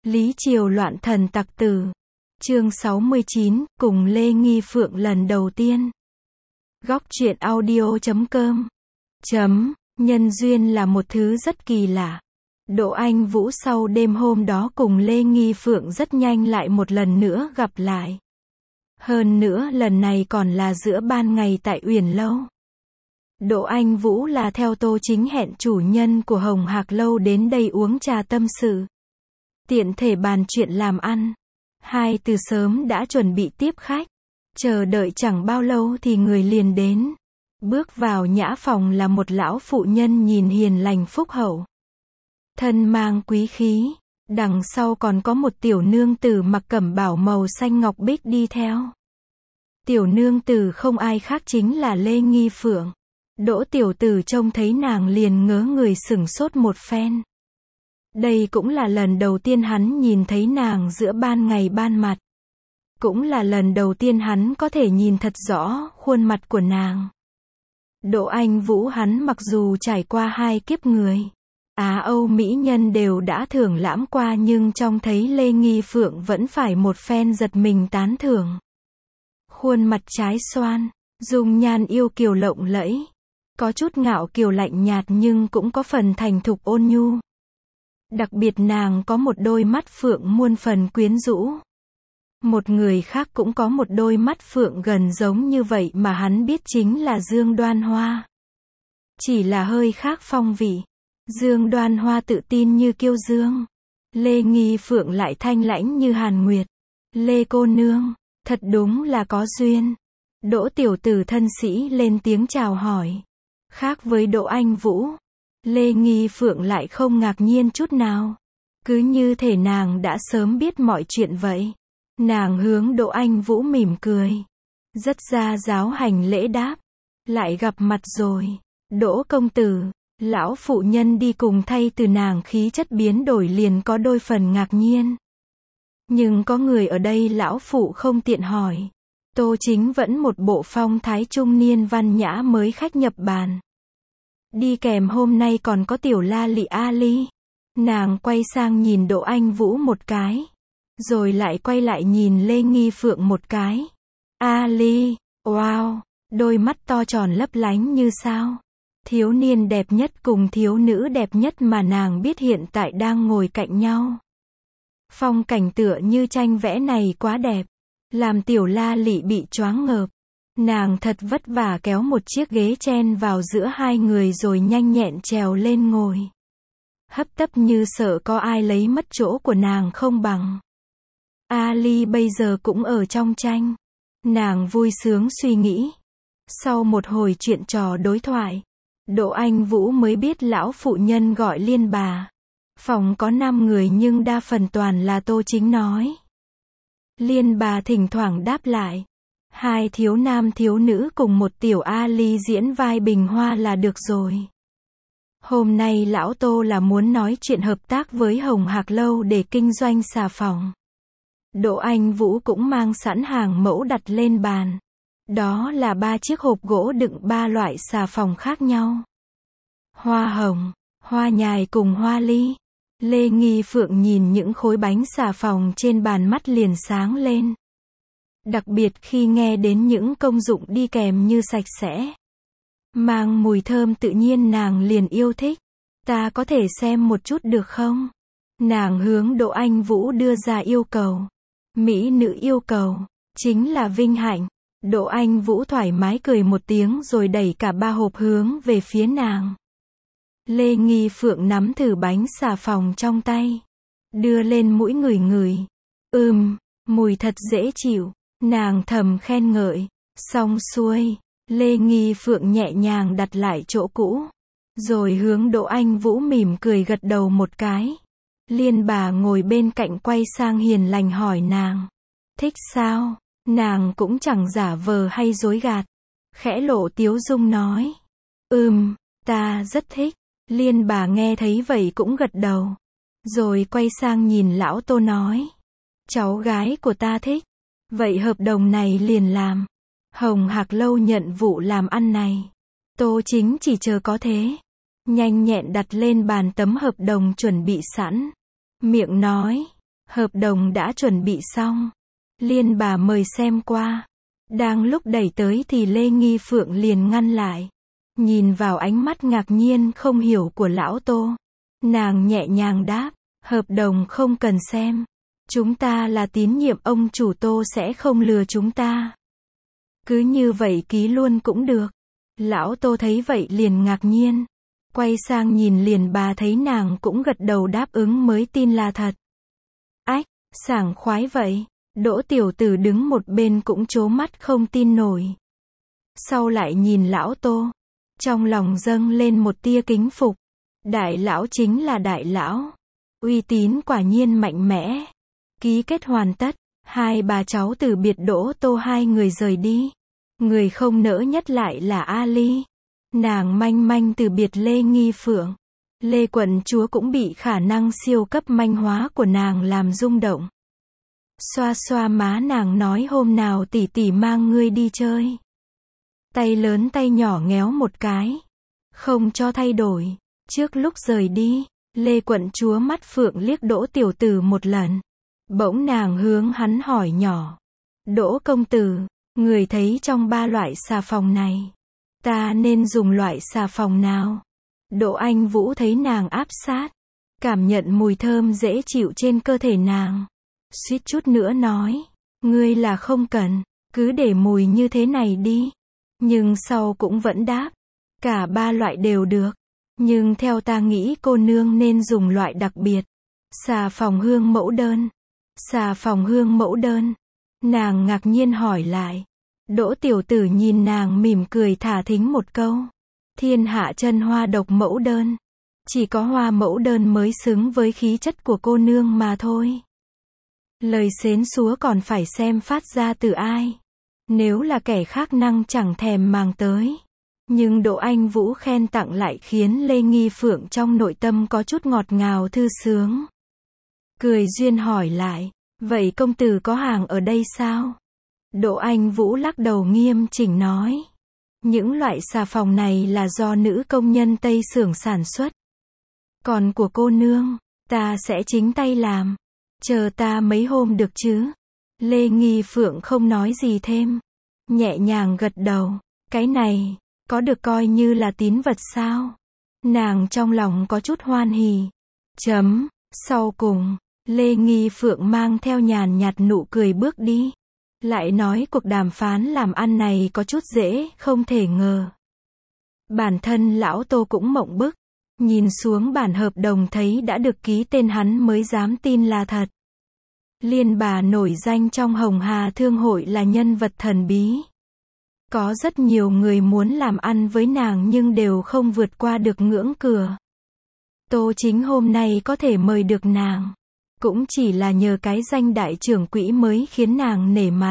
Lý Triều loạn thần tặc tử. Chương 69, cùng Lê Nghi Phượng lần đầu tiên. Góc truyện audio.com. Nhân duyên là một thứ rất kỳ lạ. Đỗ Anh Vũ sau đêm hôm đó cùng Lê Nghi Phượng rất nhanh lại một lần nữa gặp lại. Hơn nữa lần này còn là giữa ban ngày tại Uyển Lâu. Đỗ Anh Vũ là theo Tô Chính hẹn chủ nhân của Hồng Hạc Lâu đến đây uống trà tâm sự. Tiện thể bàn chuyện làm ăn. Hai từ sớm đã chuẩn bị tiếp khách. Chờ đợi chẳng bao lâu thì người liền đến. Bước vào nhã phòng là một lão phụ nhân nhìn hiền lành phúc hậu. Thân mang quý khí. Đằng sau còn có một tiểu nương tử mặc cẩm bào màu xanh ngọc bích đi theo. Tiểu nương tử không ai khác chính là Lê Nghi Phượng. Đỗ tiểu tử trông thấy nàng liền ngớ người sửng sốt một phen. Đây cũng là lần đầu tiên hắn nhìn thấy nàng giữa ban ngày ban mặt. Cũng là lần đầu tiên hắn có thể nhìn thật rõ khuôn mặt của nàng. Đỗ Anh Vũ hắn mặc dù trải qua hai kiếp người Á Âu mỹ nhân đều đã thưởng lãm qua, nhưng trông thấy Lê Nghi Phượng vẫn phải một phen giật mình tán thưởng. Khuôn mặt trái xoan, dung nhan yêu kiều lộng lẫy, có chút ngạo kiều lạnh nhạt nhưng cũng có phần thành thục ôn nhu. Đặc biệt nàng có một đôi mắt phượng muôn phần quyến rũ. Một người khác cũng có một đôi mắt phượng gần giống như vậy mà hắn biết chính là Dương Đoan Hoa. Chỉ là hơi khác phong vị. Dương Đoan Hoa tự tin như kiêu dương. Lê Nghi Phượng lại thanh lãnh như Hàn Nguyệt. Lê cô nương, thật đúng là có duyên. Đỗ tiểu tử thân sĩ lên tiếng chào hỏi. Khác với Đỗ Anh Vũ, Lê Nghi Phượng lại không ngạc nhiên chút nào. Cứ như thể nàng đã sớm biết mọi chuyện vậy. Nàng hướng Đỗ Anh Vũ mỉm cười. Rất ra giáo hành lễ đáp. Lại gặp mặt rồi. Đỗ công tử. Lão phụ nhân đi cùng thay từ nàng khí chất biến đổi liền có đôi phần ngạc nhiên. Nhưng có người ở đây lão phụ không tiện hỏi. Tô Chính vẫn một bộ phong thái trung niên văn nhã mới khách nhập bàn. Đi kèm hôm nay còn có tiểu la lị A Ly. Nàng quay sang nhìn Đỗ Anh Vũ một cái. Rồi lại quay lại nhìn Lê Nghi Phượng một cái. A Ly, wow, đôi mắt to tròn lấp lánh như sao. Thiếu niên đẹp nhất cùng thiếu nữ đẹp nhất mà nàng biết hiện tại đang ngồi cạnh nhau. Phong cảnh tựa như tranh vẽ này quá đẹp. Làm tiểu la lị bị choáng ngợp. Nàng thật vất vả kéo một chiếc ghế chen vào giữa hai người rồi nhanh nhẹn trèo lên ngồi. Hấp tấp như sợ có ai lấy mất chỗ của nàng không bằng. A Ly bây giờ cũng ở trong tranh. Nàng vui sướng suy nghĩ. Sau một hồi chuyện trò đối thoại, Đỗ Anh Vũ mới biết lão phụ nhân gọi Liên bà. Phòng có 5 người nhưng đa phần toàn là Tô Chính nói. Liên bà thỉnh thoảng đáp lại. Hai thiếu nam thiếu nữ cùng một tiểu A Ly diễn vai bình hoa là được rồi. Hôm nay lão Tô là muốn nói chuyện hợp tác với Hồng Hạc Lâu để kinh doanh xà phòng. Đỗ Anh Vũ cũng mang sẵn hàng mẫu đặt lên bàn. Đó là 3 chiếc hộp gỗ đựng 3 loại xà phòng khác nhau. Hoa hồng, hoa nhài cùng hoa ly. Lê Nghi Phượng nhìn những khối bánh xà phòng trên bàn mắt liền sáng lên. Đặc biệt khi nghe đến những công dụng đi kèm như sạch sẽ, mang mùi thơm tự nhiên nàng liền yêu thích. Ta có thể xem một chút được không? Nàng hướng Đỗ Anh Vũ đưa ra yêu cầu. Mỹ nữ yêu cầu, chính là vinh hạnh. Đỗ Anh Vũ thoải mái cười một tiếng rồi đẩy cả 3 hộp hướng về phía nàng. Lê Nghi Phượng nắm thử bánh xà phòng trong tay. Đưa lên mũi ngửi ngửi. Mùi thật dễ chịu. Nàng thầm khen ngợi. Xong xuôi, Lê Nghi Phượng nhẹ nhàng đặt lại chỗ cũ. Rồi hướng Đỗ Anh Vũ mỉm cười gật đầu một cái. Liên bà ngồi bên cạnh quay sang hiền lành hỏi nàng. Thích sao? Nàng cũng chẳng giả vờ hay dối gạt. Khẽ lộ tiếu dung nói. Ta rất thích. Liên bà nghe thấy vậy cũng gật đầu. Rồi quay sang nhìn lão Tô nói. Cháu gái của ta thích. Vậy hợp đồng này liền làm. Hồng Hạc Lâu nhận vụ làm ăn này. Tô Chính chỉ chờ có thế. Nhanh nhẹn đặt lên bàn tấm hợp đồng chuẩn bị sẵn. Miệng nói. Hợp đồng đã chuẩn bị xong. Liên bà mời xem qua. Đang lúc đẩy tới thì Lê Nghi Phượng liền ngăn lại. Nhìn vào ánh mắt ngạc nhiên không hiểu của lão Tô. Nàng nhẹ nhàng đáp, hợp đồng không cần xem. Chúng ta là tín nhiệm ông chủ Tô sẽ không lừa chúng ta. Cứ như vậy ký luôn cũng được. Lão Tô thấy vậy liền ngạc nhiên. Quay sang nhìn Liên bà thấy nàng cũng gật đầu đáp ứng mới tin là thật. Ách, sảng khoái vậy. Đỗ tiểu tử đứng một bên cũng trố mắt không tin nổi. Sau lại nhìn lão Tô. Trong lòng dâng lên một tia kính phục. Đại lão chính là đại lão. Uy tín quả nhiên mạnh mẽ. Ký kết hoàn tất. Hai bà cháu từ biệt Đỗ Tô hai người rời đi. Người không nỡ nhất lại là Ali. Nàng manh manh từ biệt Lê Nghi Phượng. Lê quận chúa cũng bị khả năng siêu cấp manh hóa của nàng làm rung động. Xoa xoa má nàng nói hôm nào tỷ tỷ mang ngươi đi chơi. Tay lớn tay nhỏ nhéo một cái. Không cho thay đổi. Trước lúc rời đi, Lê quận chúa mắt phượng liếc Đỗ tiểu tử một lần. Bỗng nàng hướng hắn hỏi nhỏ. Đỗ công tử, người thấy trong ba loại xà phòng này, ta nên dùng loại xà phòng nào? Đỗ Anh Vũ thấy nàng áp sát, cảm nhận mùi thơm dễ chịu trên cơ thể nàng. Suýt chút nữa nói, ngươi là không cần, cứ để mùi như thế này đi. Nhưng sau cũng vẫn đáp, cả ba loại đều được. Nhưng theo ta nghĩ cô nương nên dùng loại đặc biệt. Xà phòng hương mẫu đơn. Xà phòng hương mẫu đơn. Nàng ngạc nhiên hỏi lại. Đỗ tiểu tử nhìn nàng mỉm cười thả thính một câu. Thiên hạ chân hoa độc mẫu đơn. Chỉ có hoa mẫu đơn mới xứng với khí chất của cô nương mà thôi. Lời xến xúa còn phải xem phát ra từ ai. Nếu là kẻ khác năng chẳng thèm màng tới. Nhưng Đỗ Anh Vũ khen tặng lại khiến Lê Nghi Phượng trong nội tâm có chút ngọt ngào thư sướng. Cười duyên hỏi lại, vậy công tử có hàng ở đây sao? Đỗ Anh Vũ lắc đầu nghiêm chỉnh nói. Những loại xà phòng này là do nữ công nhân Tây xưởng sản xuất. Còn của cô nương, ta sẽ chính tay làm. Chờ ta mấy hôm được chứ? Lê Nghi Phượng không nói gì thêm. Nhẹ nhàng gật đầu. Cái này, có được coi như là tín vật sao? Nàng trong lòng có chút hoan hỉ. Sau cùng, Lê Nghi Phượng mang theo nhàn nhạt nụ cười bước đi. Lại nói cuộc đàm phán làm ăn này có chút dễ, không thể ngờ. Bản thân lão Tô cũng mộng bức. Nhìn xuống bản hợp đồng thấy đã được ký tên hắn mới dám tin là thật. Liên bà nổi danh trong Hồng Hà Thương hội là nhân vật thần bí. Có rất nhiều người muốn làm ăn với nàng nhưng đều không vượt qua được ngưỡng cửa. Tô Chính hôm nay có thể mời được nàng. Cũng chỉ là nhờ cái danh đại trưởng quỹ mới khiến nàng nể mặt.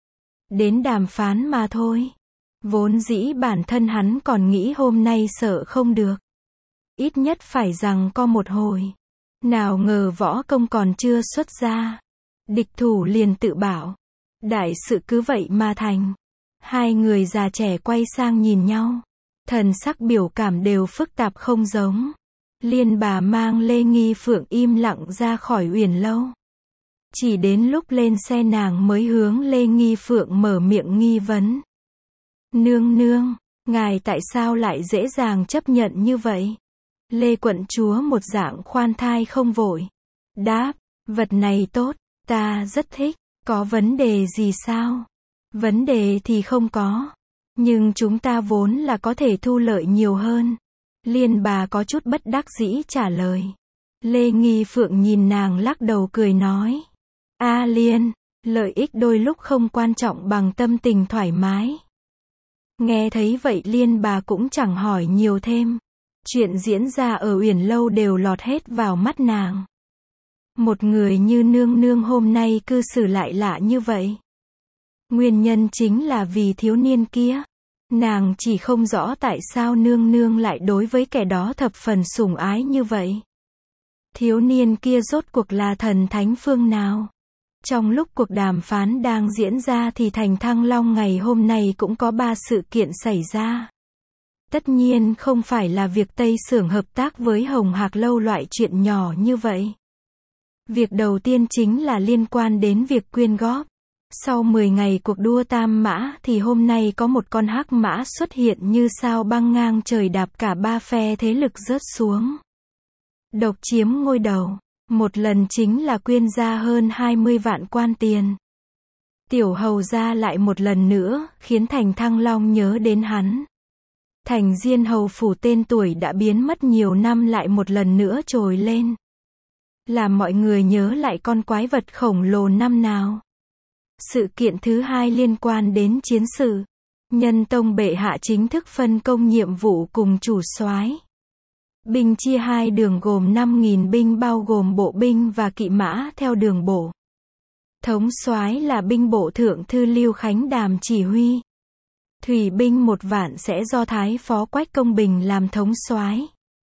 Đến đàm phán mà thôi. Vốn dĩ bản thân hắn còn nghĩ hôm nay sợ không được. Ít nhất phải rằng có một hồi. Nào ngờ võ công còn chưa xuất ra. Địch thủ liền tự bảo. Đại sự cứ vậy mà thành. Hai người già trẻ quay sang nhìn nhau. Thần sắc biểu cảm đều phức tạp không giống. Liên bà mang Lê Nghi Phượng im lặng ra khỏi Uyển Lâu. Chỉ đến lúc lên xe nàng mới hướng Lê Nghi Phượng mở miệng nghi vấn. Nương nương, ngài tại sao lại dễ dàng chấp nhận như vậy? Lê quận chúa một dạng khoan thai không vội. Đáp, vật này tốt, ta rất thích, có vấn đề gì sao? Vấn đề thì không có. Nhưng chúng ta vốn là có thể thu lợi nhiều hơn. Liên bà có chút bất đắc dĩ trả lời. Lê Nghi Phượng nhìn nàng lắc đầu cười nói. A Liên, lợi ích đôi lúc không quan trọng bằng tâm tình thoải mái. Nghe thấy vậy Liên bà cũng chẳng hỏi nhiều thêm. Chuyện diễn ra ở Uyển Lâu đều lọt hết vào mắt nàng. Một người như nương nương hôm nay cư xử lại lạ như vậy. Nguyên nhân chính là vì thiếu niên kia. Nàng chỉ không rõ tại sao nương nương lại đối với kẻ đó thập phần sủng ái như vậy. Thiếu niên kia rốt cuộc là thần thánh phương nào? Trong lúc cuộc đàm phán đang diễn ra thì thành Thăng Long ngày hôm nay cũng có 3 sự kiện xảy ra. Tất nhiên không phải là việc Tây xưởng hợp tác với Hồng Hạc Lâu loại chuyện nhỏ như vậy. Việc đầu tiên chính là liên quan đến việc quyên góp. Sau 10 ngày cuộc đua tam mã thì hôm nay có một con hắc mã xuất hiện như sao băng ngang trời đạp cả ba phe thế lực rớt xuống. Độc chiếm ngôi đầu. Một lần chính là quyên ra hơn 20 vạn quan tiền. Tiểu hầu ra lại một lần nữa, khiến Thành Thăng Long nhớ đến hắn. Thành Diên hầu phủ tên tuổi đã biến mất nhiều năm lại một lần nữa trồi lên. Làm mọi người nhớ lại con quái vật khổng lồ năm nào. Sự kiện thứ hai liên quan đến chiến sự. Nhân tông bệ hạ chính thức phân công nhiệm vụ cùng chủ soái. Binh chia hai đường gồm 5.000 binh bao gồm bộ binh và kỵ mã theo đường bộ. Thống soái là binh bộ thượng thư Lưu Khánh Đàm chỉ huy. Thủy binh 1 vạn sẽ do Thái phó Quách Công Bình làm thống soái.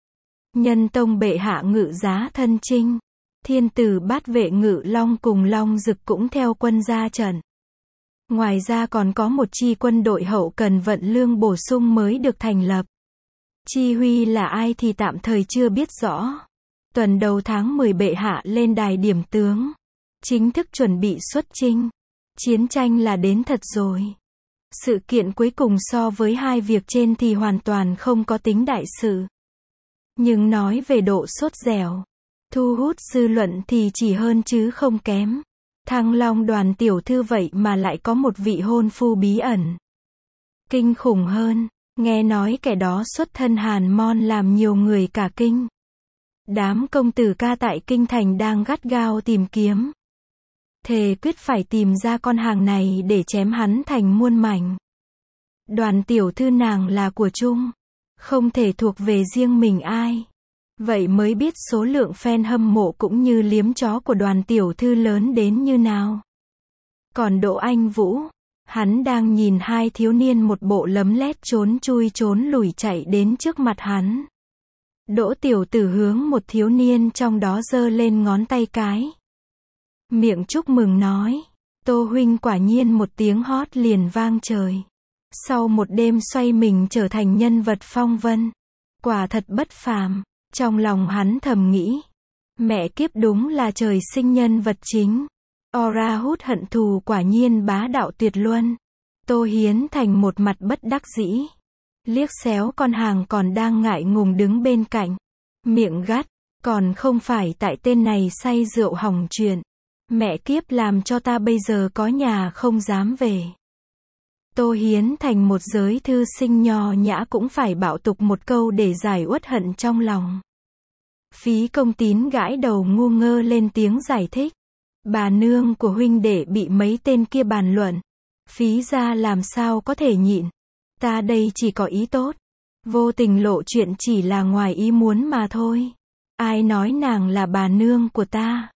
Nhân tông bệ hạ ngự giá thân chinh. Thiên tử bát vệ Ngự Long cùng Long Dực cũng theo quân ra trận. Ngoài ra còn có một chi quân đội hậu cần vận lương bổ sung mới được thành lập. Chi huy là ai thì tạm thời chưa biết rõ. Tuần đầu tháng 10 bệ hạ lên đài điểm tướng. Chính thức chuẩn bị xuất chinh. Chiến tranh là đến thật rồi. Sự kiện cuối cùng so với hai việc trên thì hoàn toàn không có tính đại sự. Nhưng nói về độ sốt dẻo, thu hút dư luận thì chỉ hơn chứ không kém. Thăng Long Đoàn tiểu thư vậy mà lại có một vị hôn phu bí ẩn. Kinh khủng hơn, nghe nói kẻ đó xuất thân Hàn Môn làm nhiều người cả kinh. Đám công tử ca tại kinh thành đang gắt gao tìm kiếm. Thề quyết phải tìm ra con hàng này để chém hắn thành muôn mảnh. Đoàn tiểu thư nàng là của chung, không thể thuộc về riêng mình ai. Vậy mới biết số lượng fan hâm mộ cũng như liếm chó của đoàn tiểu thư lớn đến như nào. Còn Đỗ Anh Vũ, hắn đang nhìn hai thiếu niên một bộ lấm lét trốn chui trốn lủi chạy đến trước mặt hắn. Đỗ tiểu tử hướng một thiếu niên trong đó giơ lên ngón tay cái. Miệng chúc mừng nói, Tô huynh quả nhiên một tiếng hót liền vang trời. Sau một đêm xoay mình trở thành nhân vật phong vân. Quả thật bất phàm. Trong lòng hắn thầm nghĩ, mẹ kiếp đúng là trời sinh nhân vật chính. Aura hút hận thù quả nhiên bá đạo tuyệt luân. Tô Hiến Thành một mặt bất đắc dĩ. Liếc xéo con hàng còn đang ngại ngùng đứng bên cạnh. Miệng gắt, còn không phải tại tên này say rượu hỏng chuyện. Mẹ kiếp làm cho ta bây giờ có nhà không dám về. Tô Hiến Thành một giới thư sinh nho nhã cũng phải bạo tục một câu để giải uất hận trong lòng. Phí Công Tín gãi đầu ngu ngơ lên tiếng giải thích. Bà nương của huynh đệ bị mấy tên kia bàn luận. Phí gia làm sao có thể nhịn. Ta đây chỉ có ý tốt. Vô tình lộ chuyện chỉ là ngoài ý muốn mà thôi. Ai nói nàng là bà nương của ta.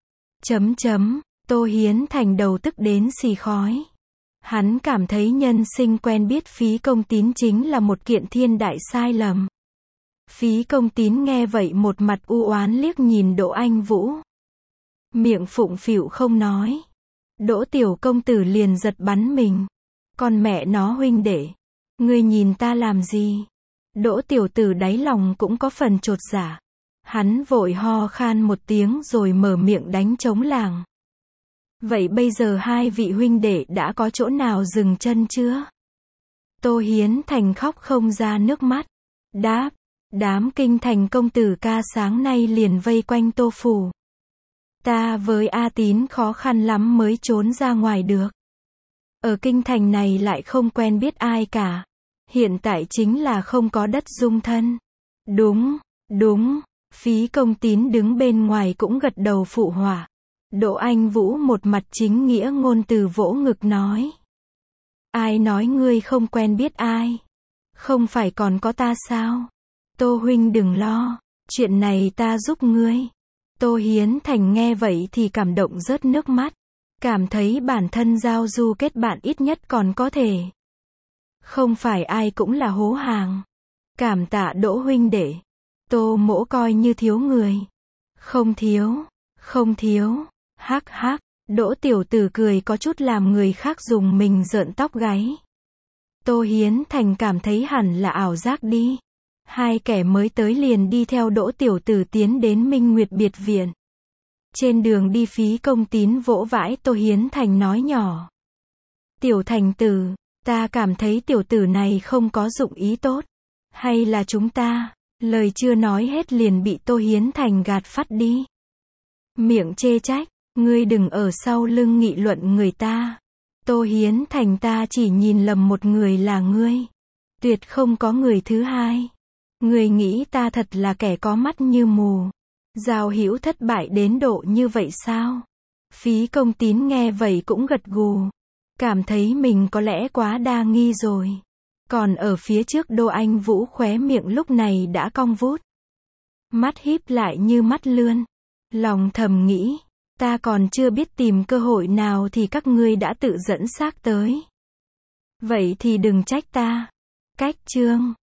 Tô Hiến Thành đầu tức đến xì khói. Hắn cảm thấy nhân sinh quen biết Phí Công Tín chính là một kiện thiên đại sai lầm. Phí Công Tín nghe vậy một mặt u oán liếc nhìn Đỗ Anh Vũ. Miệng phụng phịu không nói. Đỗ tiểu công tử liền giật bắn mình. Con mẹ nó huynh đệ. Ngươi nhìn ta làm gì? Đỗ tiểu tử đáy lòng cũng có phần chột dạ. Hắn vội ho khan một tiếng rồi mở miệng đánh trống làng. Vậy bây giờ hai vị huynh đệ đã có chỗ nào dừng chân chưa? Tô Hiến Thành khóc không ra nước mắt. Đáp, đám kinh thành công tử ca sáng nay liền vây quanh Tô phủ. Ta với A Tín khó khăn lắm mới trốn ra ngoài được. Ở kinh thành này lại không quen biết ai cả. Hiện tại chính là không có đất dung thân. Đúng, Phí Công Tín đứng bên ngoài cũng gật đầu phụ họa. Đỗ Anh Vũ một mặt chính nghĩa ngôn từ vỗ ngực nói. Ai nói ngươi không quen biết ai? Không phải còn có ta sao? Tô huynh đừng lo, chuyện này ta giúp ngươi. Tô Hiến Thành nghe vậy thì cảm động rớt nước mắt. Cảm thấy bản thân giao du kết bạn ít nhất còn có thể. Không phải ai cũng là hố hàng. Cảm tạ Đỗ huynh đệ. Tô mỗ coi như thiếu người. Không thiếu. Hắc hắc, Đỗ tiểu tử cười có chút làm người khác dùng mình rợn tóc gáy. Tô Hiến Thành cảm thấy hẳn là ảo giác đi. Hai kẻ mới tới liền đi theo Đỗ tiểu tử tiến đến Minh Nguyệt biệt viện. Trên đường đi Phí Công Tín vỗ vãi Tô Hiến Thành nói nhỏ. Tiểu Thành tử, ta cảm thấy tiểu tử này không có dụng ý tốt. Hay là chúng ta, lời chưa nói hết liền bị Tô Hiến Thành gạt phắt đi. Miệng chê trách, ngươi đừng ở sau lưng nghị luận người ta. Tô Hiến Thành, ta chỉ nhìn lầm một người là ngươi. Tuyệt không có người thứ hai. Ngươi nghĩ ta thật là kẻ có mắt như mù. Giao hữu thất bại đến độ như vậy sao? Phí Công Tín nghe vậy cũng gật gù. Cảm thấy mình có lẽ quá đa nghi rồi. Còn ở phía trước Đô Anh Vũ khóe miệng lúc này đã cong vút. Mắt híp lại như mắt lươn. Lòng thầm nghĩ, ta còn chưa biết tìm cơ hội nào thì các ngươi đã tự dẫn xác tới. Vậy thì đừng trách ta. Cách chương